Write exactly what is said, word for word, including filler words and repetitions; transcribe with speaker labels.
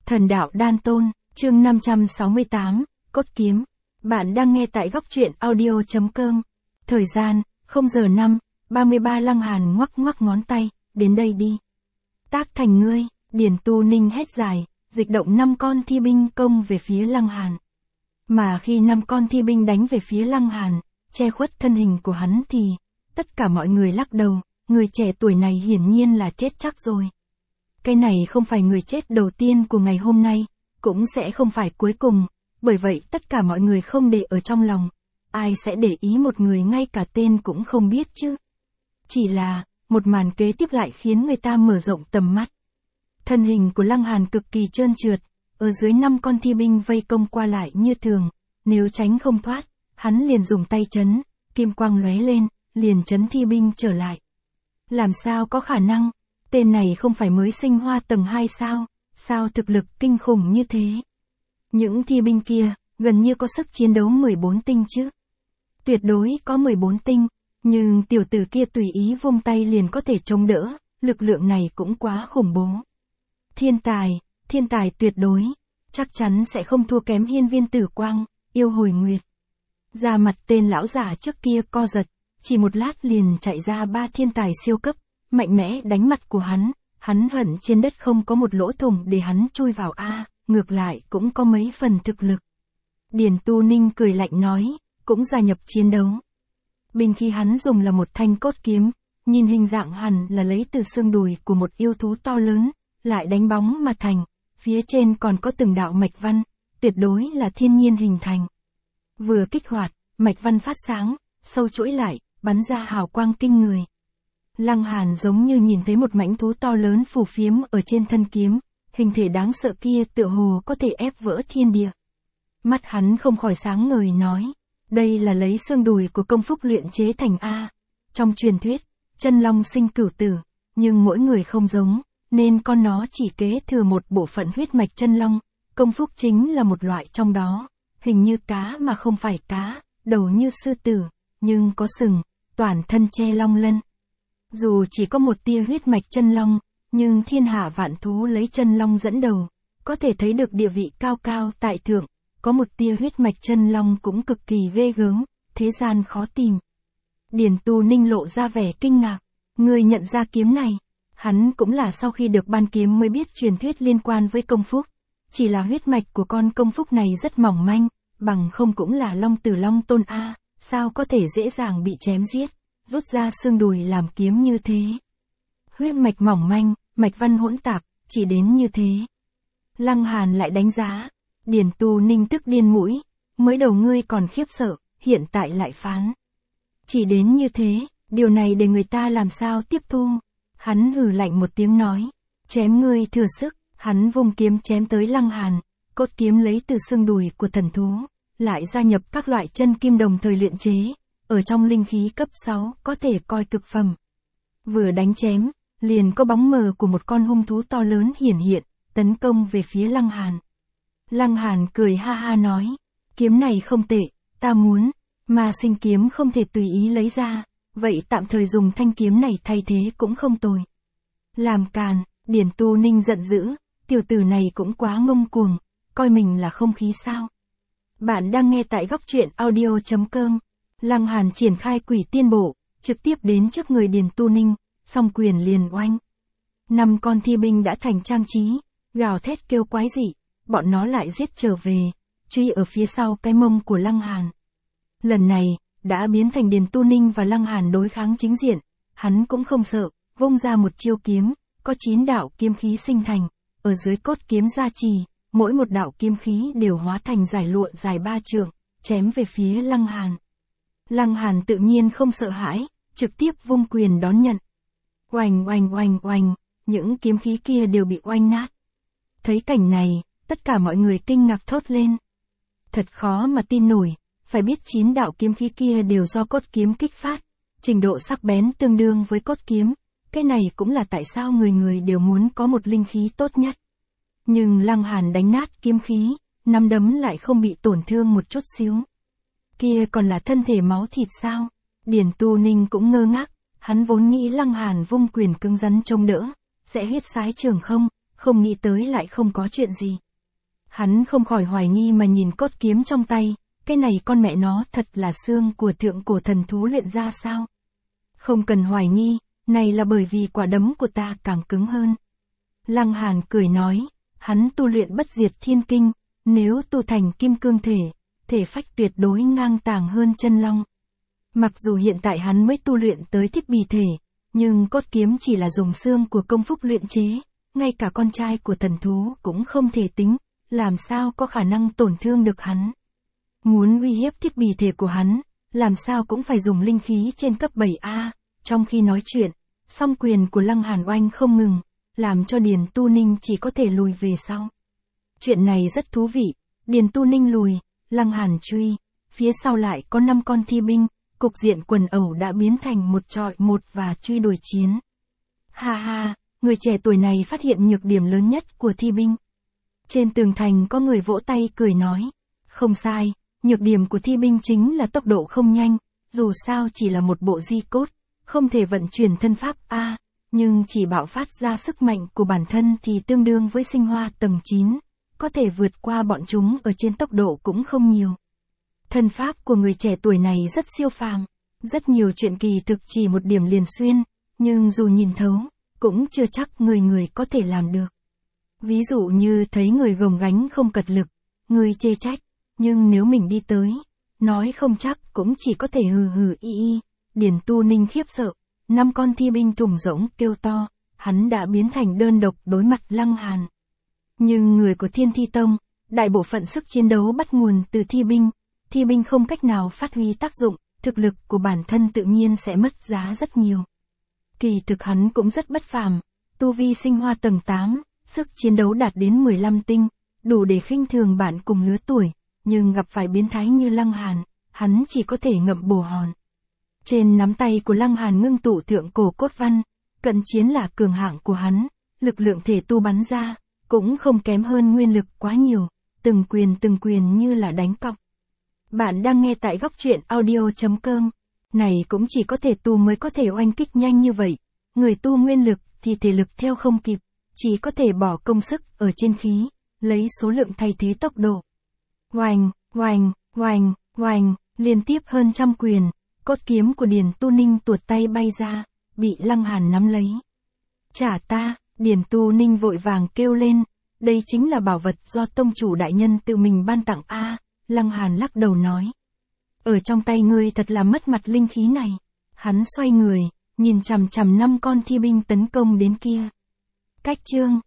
Speaker 1: Thần đạo đan tôn, chương năm trăm sáu mươi tám, cốt kiếm. Bạn đang nghe tại góc truyện audio chấm com. Thời gian, không giờ năm, ba mươi ba. Lăng Hàn ngoắc ngoắc ngón tay, đến đây đi. Tác thành ngươi, Điền Tu Ninh hét dài, dịch động năm con thi binh công về phía Lăng Hàn. Mà khi năm con thi binh đánh về phía Lăng Hàn, che khuất thân hình của hắn thì, tất cả mọi người lắc đầu, người trẻ tuổi này hiển nhiên là chết chắc rồi. Cái này không phải người chết đầu tiên của ngày hôm nay, cũng sẽ không phải cuối cùng, bởi vậy tất cả mọi người không để ở trong lòng. Ai sẽ để ý một người ngay cả tên cũng không biết chứ? Chỉ là, một màn kế tiếp lại khiến người ta mở rộng tầm mắt. Thân hình của Lăng Hàn cực kỳ trơn trượt, ở dưới năm con thi binh vây công qua lại như thường, nếu tránh không thoát, hắn liền dùng tay chấn, kim quang lóe lên, liền chấn thi binh trở lại. Làm sao có khả năng? Tên này không phải mới sinh hoa tầng hai sao? Sao thực lực kinh khủng như thế? Những thi binh kia, gần như có sức chiến đấu mười bốn tinh chứ. Tuyệt đối có mười bốn tinh, nhưng tiểu tử kia tùy ý vung tay liền có thể chống đỡ, lực lượng này cũng quá khủng bố. Thiên tài, thiên tài tuyệt đối, chắc chắn sẽ không thua kém Hiên Viên Tử Quang, Yêu Hồi Nguyệt. Da mặt tên lão giả trước kia co giật, chỉ một lát liền chạy ra ba thiên tài siêu cấp, mạnh mẽ đánh mặt của hắn, hắn hận trên đất không có một lỗ thủng để hắn chui vào a, ngược lại cũng có mấy phần thực lực. Điền Tu Ninh cười lạnh nói, cũng gia nhập chiến đấu. Binh khí hắn dùng là một thanh cốt kiếm, nhìn hình dạng hẳn là lấy từ xương đùi của một yêu thú to lớn, lại đánh bóng mà thành, phía trên còn có từng đạo mạch văn, tuyệt đối là thiên nhiên hình thành. Vừa kích hoạt, mạch văn phát sáng, sâu chuỗi lại, bắn ra hào quang kinh người. Lăng Hàn giống như nhìn thấy một mãnh thú to lớn phù phiếm ở trên thân kiếm, hình thể đáng sợ kia tựa hồ có thể ép vỡ thiên địa. Mắt hắn không khỏi sáng ngời nói, đây là lấy xương đùi của công phúc luyện chế thành A. Trong truyền thuyết, chân long sinh cửu tử, nhưng mỗi người không giống, nên con nó chỉ kế thừa một bộ phận huyết mạch chân long, công phúc chính là một loại trong đó, hình như cá mà không phải cá, đầu như sư tử, nhưng có sừng, toàn thân che long lân. Dù chỉ có một tia huyết mạch chân long, nhưng thiên hạ vạn thú lấy chân long dẫn đầu, có thể thấy được địa vị cao cao tại thượng, có một tia huyết mạch chân long cũng cực kỳ ghê gớm, thế gian khó tìm. Điền Tu Ninh lộ ra vẻ kinh ngạc, người nhận ra kiếm này, hắn cũng là sau khi được ban kiếm mới biết truyền thuyết liên quan với công phúc, chỉ là huyết mạch của con công phúc này rất mỏng manh, bằng không cũng là long tử long tôn A, sao có thể dễ dàng bị chém giết, rút ra xương đùi làm kiếm như thế. Huyết mạch mỏng manh, mạch văn hỗn tạp, chỉ đến như thế. Lăng Hàn lại đánh giá, Điền Tu Ninh tức điên mũi, mới đầu ngươi còn khiếp sợ, hiện tại lại phán. Chỉ đến như thế, điều này để người ta làm sao tiếp thu. Hắn hừ lạnh một tiếng nói, chém ngươi thừa sức, hắn vung kiếm chém tới Lăng Hàn, cốt kiếm lấy từ xương đùi của thần thú, lại gia nhập các loại chân kim đồng thời luyện chế, ở trong linh khí cấp sáu có thể coi cực phẩm. Vừa đánh chém, liền có bóng mờ của một con hung thú to lớn hiển hiện, tấn công về phía Lăng Hàn. Lăng Hàn cười ha ha nói, kiếm này không tệ, ta muốn, mà sinh kiếm không thể tùy ý lấy ra, vậy tạm thời dùng thanh kiếm này thay thế cũng không tồi. Làm càn, Điền Tu Ninh giận dữ, tiểu tử này cũng quá ngông cuồng, coi mình là không khí sao. Bạn đang nghe tại góc truyện audio chấm com. Lăng Hàn triển khai quỷ tiên bộ, trực tiếp đến trước người Điền Tu Ninh, song quyền liền oanh. Năm con thi binh đã thành trang trí, gào thét kêu quái dị, bọn nó lại giết trở về, truy ở phía sau cái mông của Lăng Hàn. Lần này, đã biến thành Điền Tu Ninh và Lăng Hàn đối kháng chính diện, hắn cũng không sợ, vung ra một chiêu kiếm, có chín đạo kiếm khí sinh thành, ở dưới cốt kiếm gia trì, mỗi một đạo kiếm khí đều hóa thành giải lụa dài ba trượng, chém về phía Lăng Hàn. Lăng Hàn tự nhiên không sợ hãi, trực tiếp vung quyền đón nhận. Oanh oanh oanh oanh, những kiếm khí kia đều bị oanh nát. Thấy cảnh này, tất cả mọi người kinh ngạc thốt lên. Thật khó mà tin nổi, phải biết chín đạo kiếm khí kia đều do cốt kiếm kích phát, trình độ sắc bén tương đương với cốt kiếm, cái này cũng là tại sao người người đều muốn có một linh khí tốt nhất. Nhưng Lăng Hàn đánh nát kiếm khí, nắm đấm lại không bị tổn thương một chút xíu. Kia còn là thân thể máu thịt sao? Điền Tu Ninh cũng ngơ ngác, hắn vốn nghĩ Lăng Hàn vung quyền cứng rắn chống đỡ, sẽ huyết sái trường không, không nghĩ tới lại không có chuyện gì. Hắn không khỏi hoài nghi mà nhìn cốt kiếm trong tay, cái này con mẹ nó thật là xương của thượng cổ thần thú luyện ra sao? Không cần hoài nghi, này là bởi vì quả đấm của ta càng cứng hơn. Lăng Hàn cười nói, hắn tu luyện bất diệt thiên kinh, nếu tu thành kim cương thể, thể phách tuyệt đối ngang tàng hơn chân long. Mặc dù hiện tại hắn mới tu luyện tới thiết bì thể, nhưng cốt kiếm chỉ là dùng xương của công phúc luyện chế, ngay cả con trai của thần thú cũng không thể tính, làm sao có khả năng tổn thương được hắn. Muốn uy hiếp thiết bì thể của hắn, làm sao cũng phải dùng linh khí trên cấp bảy A, trong khi nói chuyện, song quyền của Lăng Hàn oanh không ngừng, làm cho Điền Tu Ninh chỉ có thể lùi về sau. Chuyện này rất thú vị, Điền Tu Ninh lùi, Lăng Hàn truy, phía sau lại có năm con thi binh, cục diện quần ẩu đã biến thành một trọi một và truy đuổi chiến. Ha ha, người trẻ tuổi này phát hiện nhược điểm lớn nhất của thi binh. Trên tường thành có người vỗ tay cười nói, không sai, nhược điểm của thi binh chính là tốc độ không nhanh, dù sao chỉ là một bộ di cốt, không thể vận chuyển thân pháp A, nhưng chỉ bạo phát ra sức mạnh của bản thân thì tương đương với sinh hoa tầng chín, có thể vượt qua bọn chúng ở trên tốc độ cũng không nhiều. Thân pháp của người trẻ tuổi này rất siêu phàm, rất nhiều chuyện kỳ thực chỉ một điểm liền xuyên, nhưng dù nhìn thấu, cũng chưa chắc người người có thể làm được. Ví dụ như thấy người gồng gánh không cật lực, người chê trách, nhưng nếu mình đi tới, nói không chắc cũng chỉ có thể hừ hừ y y. Điền Tu Ninh khiếp sợ, năm con thi binh thủng rỗng kêu to, hắn đã biến thành đơn độc đối mặt Lăng Hàn. Nhưng người của Thiên Thi Tông, đại bộ phận sức chiến đấu bắt nguồn từ thi binh, thi binh không cách nào phát huy tác dụng, thực lực của bản thân tự nhiên sẽ mất giá rất nhiều. Kỳ thực hắn cũng rất bất phàm, tu vi sinh hoa tầng tám, sức chiến đấu đạt đến mười lăm tinh, đủ để khinh thường bạn cùng lứa tuổi, nhưng gặp phải biến thái như Lăng Hàn, hắn chỉ có thể ngậm bồ hòn. Trên nắm tay của Lăng Hàn ngưng tụ thượng cổ cốt văn, cận chiến là cường hạng của hắn, lực lượng thể tu bắn ra, cũng không kém hơn nguyên lực quá nhiều, từng quyền từng quyền như là đánh cọc. Bạn đang nghe tại góc truyện audio chấm com, này cũng chỉ có thể tu mới có thể oanh kích nhanh như vậy, người tu nguyên lực thì thể lực theo không kịp, chỉ có thể bỏ công sức ở trên khí, lấy số lượng thay thế tốc độ. Oanh, oanh, oanh, oanh, liên tiếp hơn trăm quyền. Cốt kiếm của Điền Tu Ninh tuột tay bay ra, bị Lăng Hàn nắm lấy. Trả ta, Điền Tu Ninh vội vàng kêu lên, đây chính là bảo vật do tông chủ đại nhân tự mình ban tặng a. Lăng Hàn lắc đầu nói, ở trong tay ngươi thật là mất mặt linh khí này. Hắn xoay người, nhìn chằm chằm năm con thi binh tấn công đến kia. Cách chương